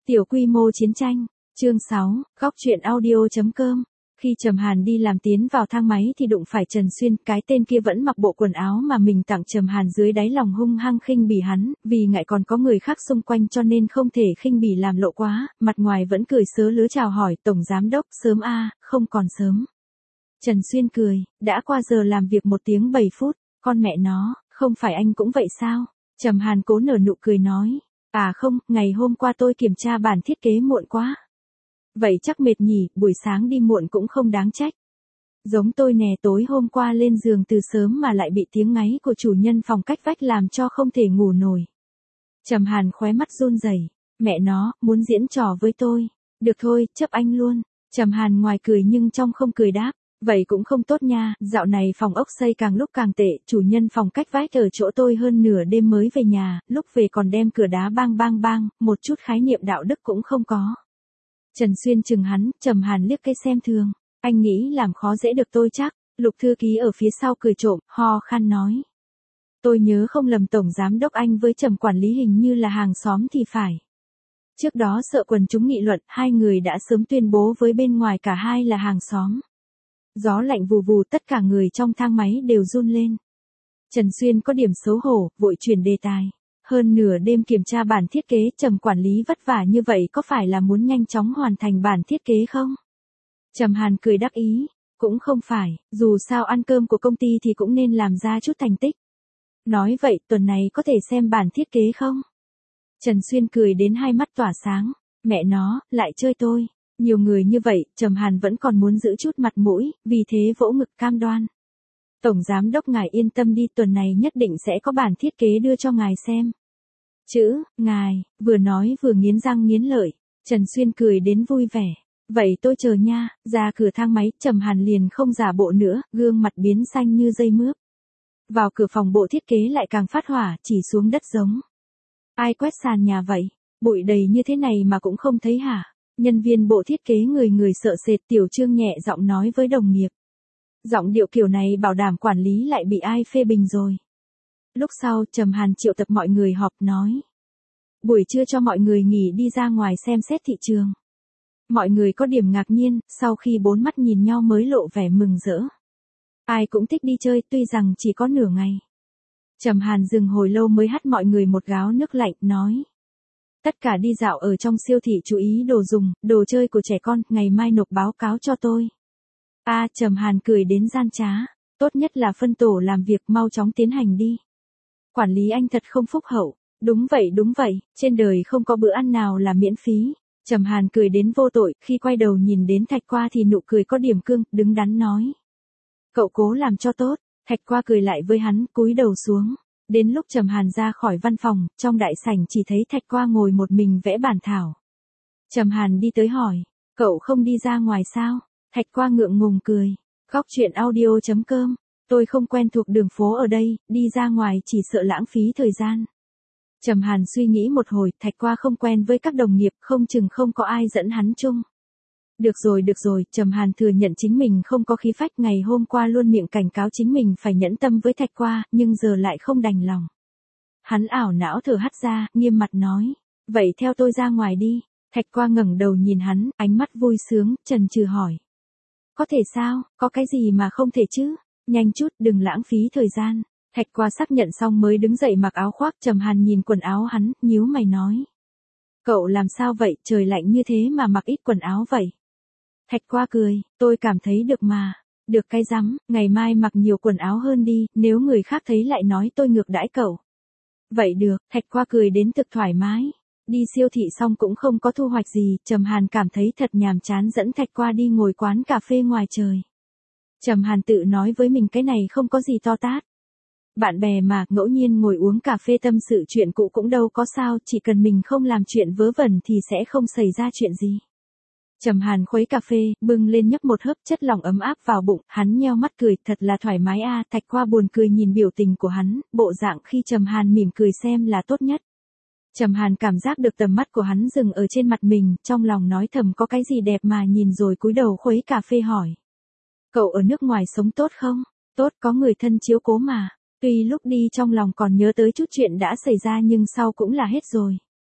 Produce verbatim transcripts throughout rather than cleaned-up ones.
Tiểu quy mô chiến tranh, chương sáu, góc truyện audio chấm com. Khi Trầm Hàn đi làm tiến vào thang máy thì đụng phải Trần Xuyên, cái tên kia vẫn mặc bộ quần áo mà mình tặng Trầm Hàn, dưới đáy lòng hung hăng khinh bỉ hắn, vì ngại còn có người khác xung quanh cho nên không thể khinh bỉ làm lộ quá, mặt ngoài vẫn cười sớ lứa chào hỏi, tổng giám đốc, sớm a, không còn sớm. Trần Xuyên cười, đã qua giờ làm việc một tiếng bảy phút, con mẹ nó, không phải anh cũng vậy sao? Trầm Hàn cố nở nụ cười nói, à không, ngày hôm qua tôi kiểm tra bản thiết kế muộn quá. Vậy chắc mệt nhỉ, buổi sáng đi muộn cũng không đáng trách. Giống tôi nè, tối hôm qua lên giường từ sớm mà lại bị tiếng ngáy của chủ nhân phòng cách vách làm cho không thể ngủ nổi. Trầm Hàn khóe mắt run rẩy, mẹ nó, muốn diễn trò với tôi. Được thôi, chấp anh luôn. Trầm Hàn ngoài cười nhưng trong không cười đáp, vậy cũng không tốt nha, dạo này phòng ốc xây càng lúc càng tệ, chủ nhân phòng cách vách ở chỗ tôi hơn nửa đêm mới về nhà, lúc về còn đem cửa đá bang bang bang, một chút khái niệm đạo đức cũng không có. Trần Xuyên chừng hắn, Trầm Hàn liếc cái xem thường, anh nghĩ làm khó dễ được tôi chắc. Lục thư ký ở phía sau cười trộm, ho khan nói. Tôi nhớ không lầm tổng giám đốc anh với Trầm quản lý hình như là hàng xóm thì phải. Trước đó sợ quần chúng nghị luận, hai người đã sớm tuyên bố với bên ngoài cả hai là hàng xóm. Gió lạnh vù vù, tất cả người trong thang máy đều run lên. Trần Xuyên có điểm xấu hổ, vội chuyển đề tài. Hơn nửa đêm kiểm tra bản thiết kế, Trầm quản lý vất vả như vậy có phải là muốn nhanh chóng hoàn thành bản thiết kế không? Trầm Hàn cười đắc ý, cũng không phải, dù sao ăn cơm của công ty thì cũng nên làm ra chút thành tích. Nói vậy, tuần này có thể xem bản thiết kế không? Trần Xuyên cười đến hai mắt tỏa sáng, mẹ nó, lại chơi tôi. Nhiều người như vậy, Trầm Hàn vẫn còn muốn giữ chút mặt mũi, vì thế vỗ ngực cam đoan. Tổng giám đốc ngài yên tâm đi, tuần này nhất định sẽ có bản thiết kế đưa cho ngài xem. Chữ, ngài, vừa nói vừa nghiến răng nghiến lợi, Trần Xuyên cười đến vui vẻ. Vậy tôi chờ nha, ra cửa thang máy, Trầm Hàn liền không giả bộ nữa, gương mặt biến xanh như dây mướp. Vào cửa phòng bộ thiết kế lại càng phát hỏa, chỉ xuống đất giống. Ai quét sàn nhà vậy? Bụi đầy như thế này mà cũng không thấy hả? Nhân viên bộ thiết kế người người sợ sệt, Tiểu Trương nhẹ giọng nói với đồng nghiệp. Giọng điệu kiểu này bảo đảm quản lý lại bị ai phê bình rồi. Lúc sau, Trầm Hàn triệu tập mọi người họp nói. Buổi trưa cho mọi người nghỉ đi ra ngoài xem xét thị trường. Mọi người có điểm ngạc nhiên, sau khi bốn mắt nhìn nhau mới lộ vẻ mừng rỡ. Ai cũng thích đi chơi, tuy rằng chỉ có nửa ngày. Trầm Hàn dừng hồi lâu mới hắt mọi người một gáo nước lạnh, nói. Tất cả đi dạo ở trong siêu thị chú ý đồ dùng, đồ chơi của trẻ con, ngày mai nộp báo cáo cho tôi. A à, Trầm Hàn cười đến gian trá, tốt nhất là phân tổ làm việc, mau chóng tiến hành đi. Quản lý anh thật không phúc hậu, đúng vậy đúng vậy, trên đời không có bữa ăn nào là miễn phí. Trầm Hàn cười đến vô tội, khi quay đầu nhìn đến Thạch Qua thì nụ cười có điểm cương, đứng đắn nói. Cậu cố làm cho tốt, Thạch Qua cười lại với hắn, cúi đầu xuống. Đến lúc Trầm Hàn ra khỏi văn phòng, trong đại sảnh chỉ thấy Thạch Qua ngồi một mình vẽ bản thảo. Trầm Hàn đi tới hỏi, cậu không đi ra ngoài sao? Thạch Qua ngượng ngùng cười, góc truyện audio chấm com, tôi không quen thuộc đường phố ở đây, đi ra ngoài chỉ sợ lãng phí thời gian. Trầm Hàn suy nghĩ một hồi, Thạch Qua không quen với các đồng nghiệp, không chừng không có ai dẫn hắn chung. Được rồi được rồi, Trầm Hàn thừa nhận chính mình không có khí phách, ngày hôm qua luôn miệng cảnh cáo chính mình phải nhẫn tâm với Thạch Qua, nhưng giờ lại không đành lòng. Hắn ảo não thở hắt ra, nghiêm mặt nói, vậy theo tôi ra ngoài đi. Thạch Qua ngẩng đầu nhìn hắn, ánh mắt vui sướng, chần chừ hỏi. Có thể sao, có cái gì mà không thể chứ, nhanh chút, đừng lãng phí thời gian. Thạch Qua xác nhận xong mới đứng dậy mặc áo khoác. Trầm Hàn nhìn quần áo hắn, nhíu mày nói. Cậu làm sao vậy, trời lạnh như thế mà mặc ít quần áo vậy? Thạch Qua cười, tôi cảm thấy được mà. Được cái rắm, ngày mai mặc nhiều quần áo hơn đi, nếu người khác thấy lại nói tôi ngược đãi cậu. Vậy được, Thạch Qua cười đến thực thoải mái. Đi siêu thị xong cũng không có thu hoạch gì, Trầm Hàn cảm thấy thật nhàm chán, dẫn Thạch Qua đi ngồi quán cà phê ngoài trời. Trầm Hàn tự nói với mình cái này không có gì to tát. Bạn bè mà, ngẫu nhiên ngồi uống cà phê tâm sự chuyện cũ cũng đâu có sao, chỉ cần mình không làm chuyện vớ vẩn thì sẽ không xảy ra chuyện gì. Trầm Hàn khuấy cà phê, bưng lên nhấp một hớp, chất lỏng ấm áp vào bụng, hắn nheo mắt cười, thật là thoải mái a. Thạch Qua buồn cười nhìn biểu tình của hắn, bộ dạng khi Trầm Hàn mỉm cười xem là tốt nhất. Trầm Hàn cảm giác được tầm mắt của hắn dừng ở trên mặt mình, trong lòng nói thầm có cái gì đẹp mà nhìn, rồi cúi đầu khuấy cà phê hỏi. Cậu ở nước ngoài sống tốt không? Tốt, có người thân chiếu cố mà. Tuy lúc đi trong lòng còn nhớ tới chút chuyện đã xảy ra nhưng sau cũng là hết rồi.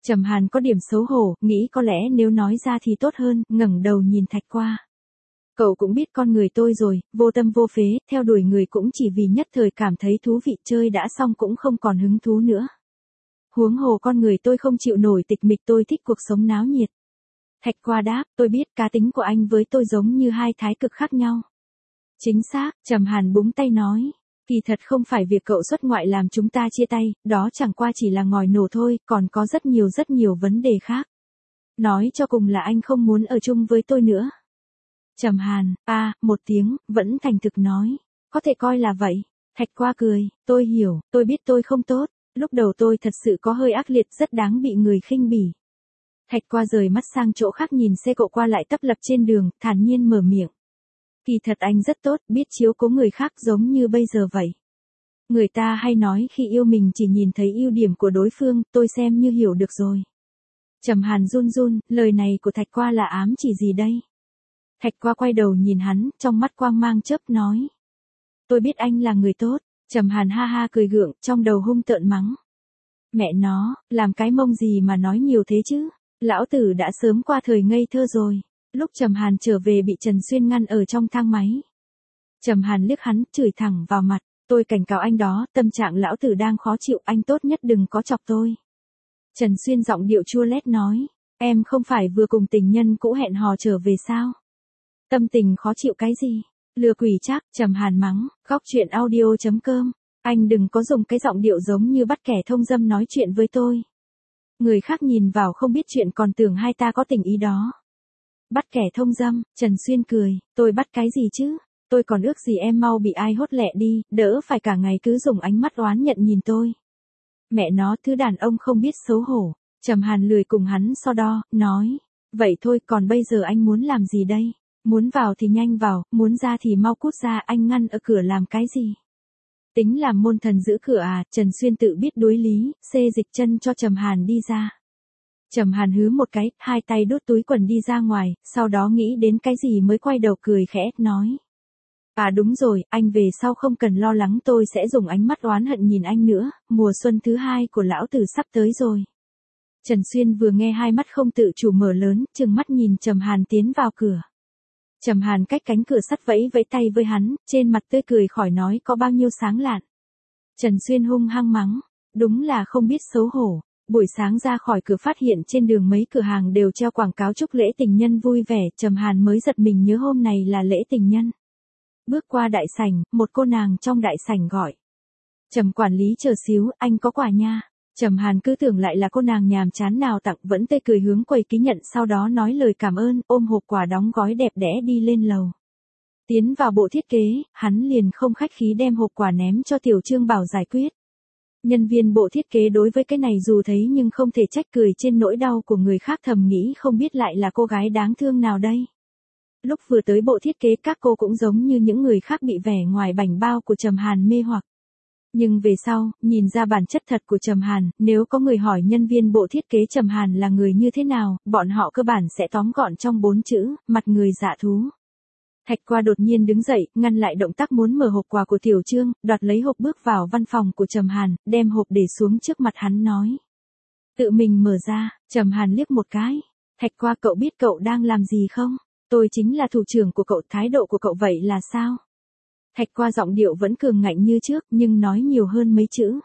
Trầm Hàn có điểm xấu hổ, nghĩ có lẽ nếu nói ra thì tốt hơn, ngẩng đầu nhìn Thạch Qua. Cậu cũng biết con người tôi rồi, vô tâm vô phế, theo đuổi người cũng chỉ vì nhất thời cảm thấy thú vị, chơi đã xong cũng không còn hứng thú nữa. Huống hồ con người tôi không chịu nổi tịch mịch, tôi thích cuộc sống náo nhiệt. Thạch Qua đáp, tôi biết cá tính của anh với tôi giống như hai thái cực khác nhau. Chính xác, Trầm Hàn búng tay nói. Kỳ thật không phải việc cậu xuất ngoại làm chúng ta chia tay, đó chẳng qua chỉ là ngòi nổ thôi, còn có rất nhiều rất nhiều vấn đề khác. Nói cho cùng là anh không muốn ở chung với tôi nữa. Trầm Hàn, a, à, một tiếng, vẫn thành thực nói. Có thể coi là vậy. Thạch Qua cười, tôi hiểu, tôi biết tôi không tốt. Lúc đầu tôi thật sự có hơi ác liệt, rất đáng bị người khinh bỉ. Thạch Qua rời mắt sang chỗ khác nhìn xe cộ qua lại tấp lập trên đường, thản nhiên mở miệng. Kỳ thật anh rất tốt, biết chiếu cố người khác giống như bây giờ vậy. Người ta hay nói khi yêu mình chỉ nhìn thấy ưu điểm của đối phương, tôi xem như hiểu được rồi. Trầm Hàn run run, lời này của Thạch Qua là ám chỉ gì đây? Thạch Qua quay đầu nhìn hắn, trong mắt quang mang chớp nói. Tôi biết anh là người tốt. Trầm Hàn ha ha cười gượng, trong đầu hung tợn mắng. Mẹ nó, làm cái mông gì mà nói nhiều thế chứ? Lão tử đã sớm qua thời ngây thơ rồi. Lúc Trầm Hàn trở về bị Trần Xuyên ngăn ở trong thang máy. Trầm Hàn liếc hắn, chửi thẳng vào mặt. Tôi cảnh cáo anh đó, tâm trạng lão tử đang khó chịu, anh tốt nhất đừng có chọc tôi. Trần Xuyên giọng điệu chua lét nói. Em không phải vừa cùng tình nhân cũ hẹn hò trở về sao? Tâm tình khó chịu cái gì? Lừa quỷ chắc, Trầm Hàn mắng, góc chuyện audio chấm com. Anh đừng có dùng cái giọng điệu giống như bắt kẻ thông dâm nói chuyện với tôi. Người khác nhìn vào không biết chuyện còn tưởng hai ta có tình ý đó. Bắt kẻ thông dâm, Trần Xuyên cười, tôi bắt cái gì chứ? Tôi còn ước gì em mau bị ai hốt lẹ đi, đỡ phải cả ngày cứ dùng ánh mắt oán nhận nhìn tôi. Mẹ nó, thứ đàn ông không biết xấu hổ. Trầm Hàn lười cùng hắn so đo, nói. Vậy thôi, còn bây giờ anh muốn làm gì đây? Muốn vào thì nhanh vào, muốn ra thì mau cút ra, anh ngăn ở cửa làm cái gì? Tính làm môn thần giữ cửa à? Trần Xuyên tự biết đối lý, xê dịch chân cho Trầm Hàn đi ra. Trầm Hàn hứ một cái, hai tay đút túi quần đi ra ngoài, sau đó nghĩ đến cái gì mới quay đầu cười khẽ, nói. À đúng rồi, anh về sau không cần lo lắng, tôi sẽ dùng ánh mắt oán hận nhìn anh nữa, mùa xuân thứ hai của lão tử sắp tới rồi. Trần Xuyên vừa nghe hai mắt không tự chủ mở lớn, trừng mắt nhìn Trầm Hàn tiến vào cửa. Trầm Hàn cách cánh cửa sắt vẫy vẫy tay với hắn, trên mặt tươi cười khỏi nói có bao nhiêu sáng lạn. Trần Xuyên hung hăng mắng, đúng là không biết xấu hổ. Buổi sáng ra khỏi cửa phát hiện trên đường mấy cửa hàng đều treo quảng cáo chúc lễ tình nhân vui vẻ, Trầm Hàn mới giật mình nhớ hôm này là lễ tình nhân. Bước qua đại sảnh, một cô nàng trong đại sảnh gọi. Trầm quản lý chờ xíu, anh có quà nha. Trầm Hàn cứ tưởng lại là cô nàng nhàm chán nào tặng, vẫn tươi cười hướng quầy ký nhận, sau đó nói lời cảm ơn, ôm hộp quà đóng gói đẹp đẽ đi lên lầu. Tiến vào bộ thiết kế, hắn liền không khách khí đem hộp quà ném cho Tiểu Trương bảo giải quyết. Nhân viên bộ thiết kế đối với cái này dù thấy nhưng không thể trách, cười trên nỗi đau của người khác, thầm nghĩ không biết lại là cô gái đáng thương nào đây. Lúc vừa tới bộ thiết kế các cô cũng giống như những người khác bị vẻ ngoài bảnh bao của Trầm Hàn mê hoặc. Nhưng về sau, nhìn ra bản chất thật của Trầm Hàn, nếu có người hỏi nhân viên bộ thiết kế Trầm Hàn là người như thế nào, bọn họ cơ bản sẽ tóm gọn trong bốn chữ, mặt người dạ thú. Thạch Qua đột nhiên đứng dậy, ngăn lại động tác muốn mở hộp quà của Tiểu Trương, đoạt lấy hộp bước vào văn phòng của Trầm Hàn, đem hộp để xuống trước mặt hắn nói. Tự mình mở ra, Trầm Hàn liếc một cái. Thạch Qua, cậu biết cậu đang làm gì không? Tôi chính là thủ trưởng của cậu, thái độ của cậu vậy là sao? Thạch Qua giọng điệu vẫn cường ngạnh như trước, nhưng nói nhiều hơn mấy chữ.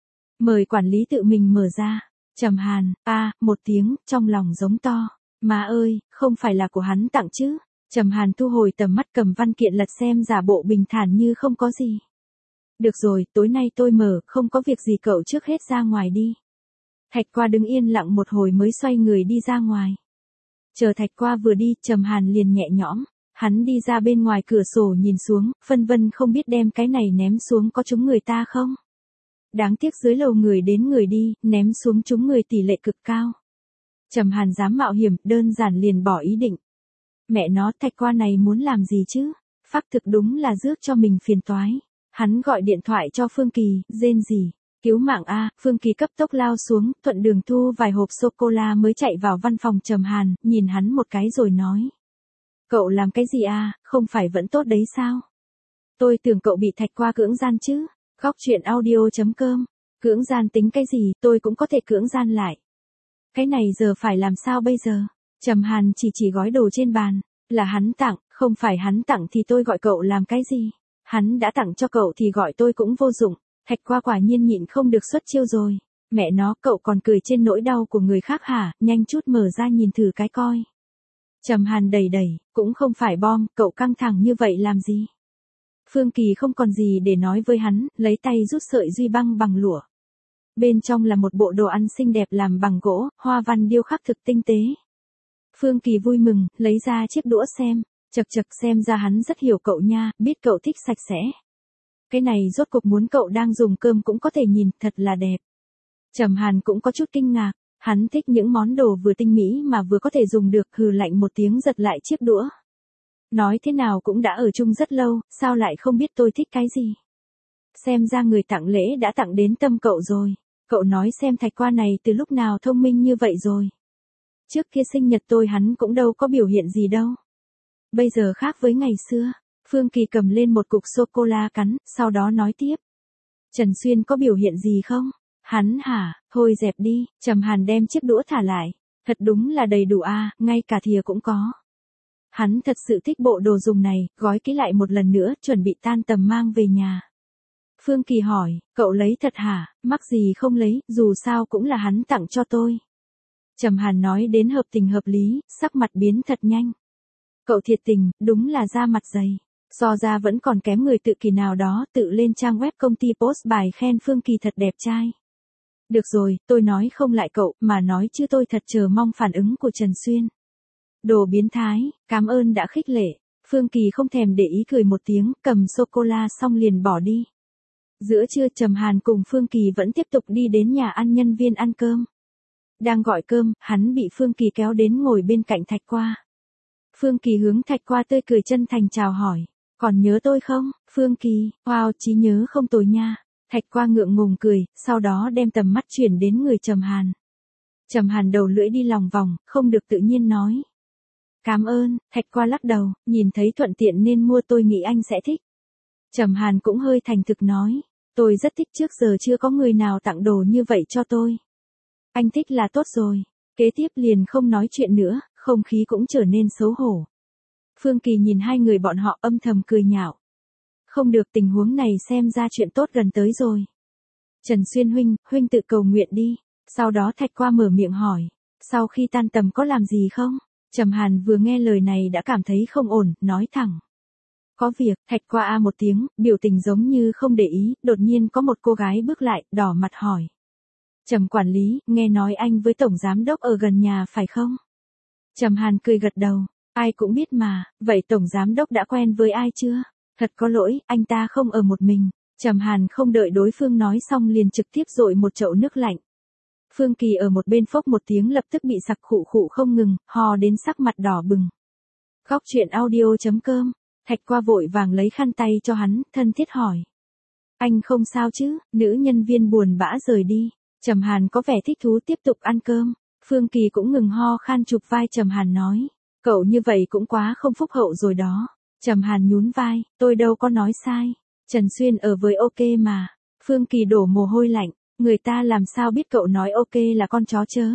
Mời quản lý tự mình mở ra. Trầm Hàn, a, à, một tiếng, trong lòng giống to. Má ơi, không phải là của hắn tặng chứ? Trầm Hàn thu hồi tầm mắt, cầm văn kiện lật xem, giả bộ bình thản như không có gì. Được rồi, tối nay tôi mở, không có việc gì, cậu trước hết ra ngoài đi. Thạch Qua đứng yên lặng một hồi mới xoay người đi ra ngoài. Chờ Thạch Qua vừa đi, Trầm Hàn liền nhẹ nhõm. Hắn đi ra bên ngoài cửa sổ nhìn xuống, phân vân không biết đem cái này ném xuống có trúng người ta không. Đáng tiếc dưới lầu người đến người đi, ném xuống trúng người tỷ lệ cực cao. Trầm Hàn dám mạo hiểm, đơn giản liền bỏ ý định. Mẹ nó, Thạch Qua này muốn làm gì chứ? Phác thực đúng là rước cho mình phiền toái. Hắn gọi điện thoại cho Phương Kỳ, rên rỉ. Cứu mạng a. Phương Kỳ cấp tốc lao xuống, thuận đường thu vài hộp sô-cô-la mới chạy vào văn phòng Trầm Hàn, nhìn hắn một cái rồi nói. Cậu làm cái gì a? Không phải vẫn tốt đấy sao? Tôi tưởng cậu bị Thạch Qua cưỡng gian chứ. Góc chuyện audio chấm com. Cưỡng gian tính cái gì, tôi cũng có thể cưỡng gian lại. Cái này giờ phải làm sao bây giờ? Trầm Hàn chỉ chỉ gói đồ trên bàn. Là hắn tặng, không phải hắn tặng thì tôi gọi cậu làm cái gì? Hắn đã tặng cho cậu thì gọi tôi cũng vô dụng. Thạch Qua quả nhiên nhịn không được xuất chiêu rồi. Mẹ nó, cậu còn cười trên nỗi đau của người khác hả? Nhanh chút mở ra nhìn thử cái coi. Trầm Hàn đầy đẩy, cũng không phải bom, cậu căng thẳng như vậy làm gì? Phương Kỳ không còn gì để nói với hắn, lấy tay rút sợi duy băng bằng lụa. Bên trong là một bộ đồ ăn xinh đẹp làm bằng gỗ, hoa văn điêu khắc thực tinh tế. Phương Kỳ vui mừng, lấy ra chiếc đũa xem, chật chật xem ra hắn rất hiểu cậu nha, biết cậu thích sạch sẽ. Cái này rốt cuộc muốn cậu đang dùng cơm cũng có thể nhìn, thật là đẹp. Trầm Hàn cũng có chút kinh ngạc, hắn thích những món đồ vừa tinh mỹ mà vừa có thể dùng được, hừ lạnh một tiếng giật lại chiếc đũa. Nói thế nào cũng đã ở chung rất lâu, sao lại không biết tôi thích cái gì? Xem ra người tặng lễ đã tặng đến tâm cậu rồi. Cậu nói xem Thạch Qua này từ lúc nào thông minh như vậy rồi. Trước kia sinh nhật tôi hắn cũng đâu có biểu hiện gì đâu. Bây giờ khác với ngày xưa. Phương Kỳ cầm lên một cục sô-cô-la cắn, sau đó nói tiếp. Trần Xuyên có biểu hiện gì không? Hắn hả, thôi dẹp đi. Trầm Hàn đem chiếc đũa thả lại. Thật đúng là đầy đủ à, ngay cả thìa cũng có. Hắn thật sự thích bộ đồ dùng này, gói kỹ lại một lần nữa, chuẩn bị tan tầm mang về nhà. Phương Kỳ hỏi, cậu lấy thật hả, mắc gì không lấy, dù sao cũng là hắn tặng cho tôi. Trầm Hàn nói đến hợp tình hợp lý, sắc mặt biến thật nhanh. Cậu thiệt tình, đúng là da mặt dày. So ra vẫn còn kém người tự kỷ nào đó, tự lên trang web công ty post bài khen Phương Kỳ thật đẹp trai. Được rồi, tôi nói không lại cậu, mà nói chứ tôi thật chờ mong phản ứng của Trần Xuyên. Đồ biến thái, cảm ơn đã khích lệ. Phương Kỳ không thèm để ý cười một tiếng, cầm sô-cô-la xong liền bỏ đi. Giữa trưa Trầm Hàn cùng Phương Kỳ vẫn tiếp tục đi đến nhà ăn nhân viên ăn cơm. Đang gọi cơm, hắn bị Phương Kỳ kéo đến ngồi bên cạnh Thạch Qua. Phương Kỳ hướng Thạch Qua tươi cười chân thành chào hỏi. Còn nhớ tôi không? Phương Kỳ, wow, trí nhớ không tồi nha. Thạch Qua ngượng ngùng cười, sau đó đem tầm mắt chuyển đến người Trầm Hàn. Trầm Hàn đầu lưỡi đi lòng vòng, không được tự nhiên nói. Cảm ơn, Thạch Qua lắc đầu, nhìn thấy thuận tiện nên mua, tôi nghĩ anh sẽ thích. Trầm Hàn cũng hơi thành thực nói, tôi rất thích, trước giờ chưa có người nào tặng đồ như vậy cho tôi. Anh thích là tốt rồi. Kế tiếp liền không nói chuyện nữa, không khí cũng trở nên xấu hổ. Phương Kỳ nhìn hai người bọn họ âm thầm cười nhạo. Không được, tình huống này xem ra chuyện tốt gần tới rồi. Trần Xuyên huynh, huynh tự cầu nguyện đi. Sau đó Thạch Qua mở miệng hỏi, sau khi tan tầm có làm gì không? Trầm Hàn vừa nghe lời này đã cảm thấy không ổn, nói thẳng. Có việc. Thạch Qua a một tiếng, biểu tình giống như không để ý, đột nhiên có một cô gái bước lại, đỏ mặt hỏi. Trầm quản lý, nghe nói anh với tổng giám đốc ở gần nhà phải không? Trầm Hàn cười gật đầu, ai cũng biết mà, vậy tổng giám đốc đã quen với ai chưa? Thật có lỗi, anh ta không ở một mình. Trầm Hàn không đợi đối phương nói xong liền trực tiếp dội một chậu nước lạnh. Phương Kỳ ở một bên phốc một tiếng lập tức bị sặc khụ khụ không ngừng, ho đến sắc mặt đỏ bừng. Góc truyện audio chấm com. Thạch Qua vội vàng lấy khăn tay cho hắn, thân thiết hỏi. Anh không sao chứ? Nữ nhân viên buồn bã rời đi. Trầm Hàn có vẻ thích thú tiếp tục ăn cơm. Phương Kỳ cũng ngừng ho khan, chụp vai Trầm Hàn nói. Cậu như vậy cũng quá không phúc hậu rồi đó. Trầm Hàn nhún vai, tôi đâu có nói sai. Trần Xuyên ở với ok mà. Phương Kỳ đổ mồ hôi lạnh. Người ta làm sao biết cậu nói ok là con chó chớ.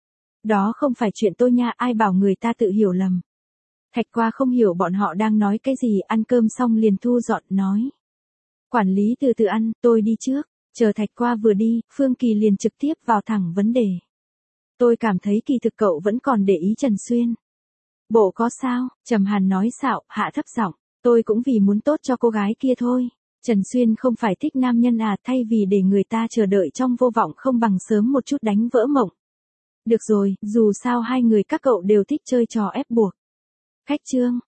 Đó không phải chuyện tôi nha, ai bảo người ta tự hiểu lầm. Thạch Qua không hiểu bọn họ đang nói cái gì, ăn cơm xong liền thu dọn, nói. Quản lý từ từ ăn, tôi đi trước. Chờ Thạch Qua vừa đi, Phương Kỳ liền trực tiếp vào thẳng vấn đề. Tôi cảm thấy kỳ thực cậu vẫn còn để ý Trần Xuyên. Bộ có sao? Trầm Hàn nói xạo, hạ thấp giọng. Tôi cũng vì muốn tốt cho cô gái kia thôi. Trần Xuyên không phải thích nam nhân à, thay vì để người ta chờ đợi trong vô vọng không bằng sớm một chút đánh vỡ mộng. Được rồi, dù sao hai người các cậu đều thích chơi trò ép buộc. Khách trương,